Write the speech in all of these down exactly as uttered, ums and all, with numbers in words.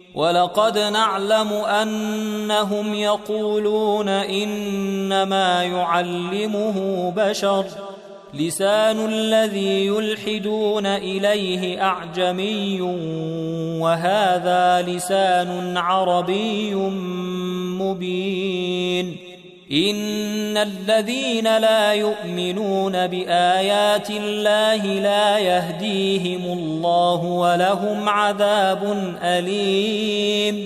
ولقد نعلم أنهم يقولون إنما يعلمه بشر لسان الذي يلحدون إليه أعجمي وهذا لسان عربي مبين إن الذين لا يؤمنون بآيات الله لا يهديهم الله ولهم عذاب أليم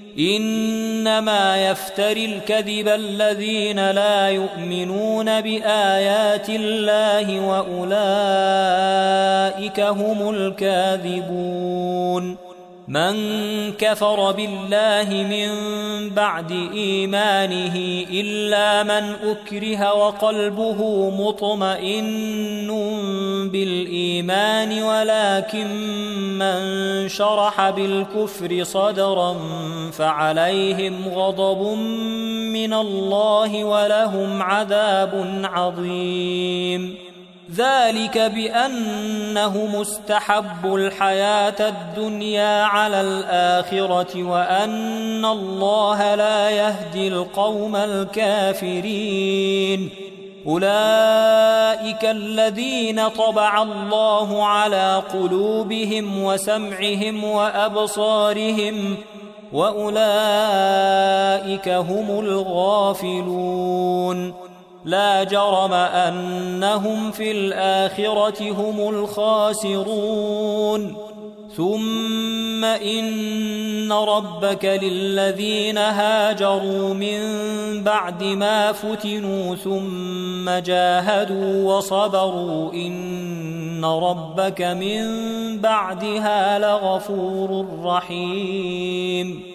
إنما يفتري الكذب الذين لا يؤمنون بآيات الله وأولئك هم الكاذبون من كفر بالله من بعد إيمانه إلا من أكره وقلبه مطمئن بالإيمان ولكن من شرح بالكفر صدرا فعليهم غضب من الله ولهم عذاب عظيم ذلك بأنهم استحبوا الحياة الدنيا على الآخرة وأن الله لا يهدي القوم الكافرين أولئك الذين طبع الله على قلوبهم وسمعهم وأبصارهم وأولئك هم الغافلون لا جرم أنهم في الآخرة هم الخاسرون ثم إن ربك للذين هاجروا من بعد ما فتنوا ثم جاهدوا وصبروا إن ربك من بعدها لغفور رحيم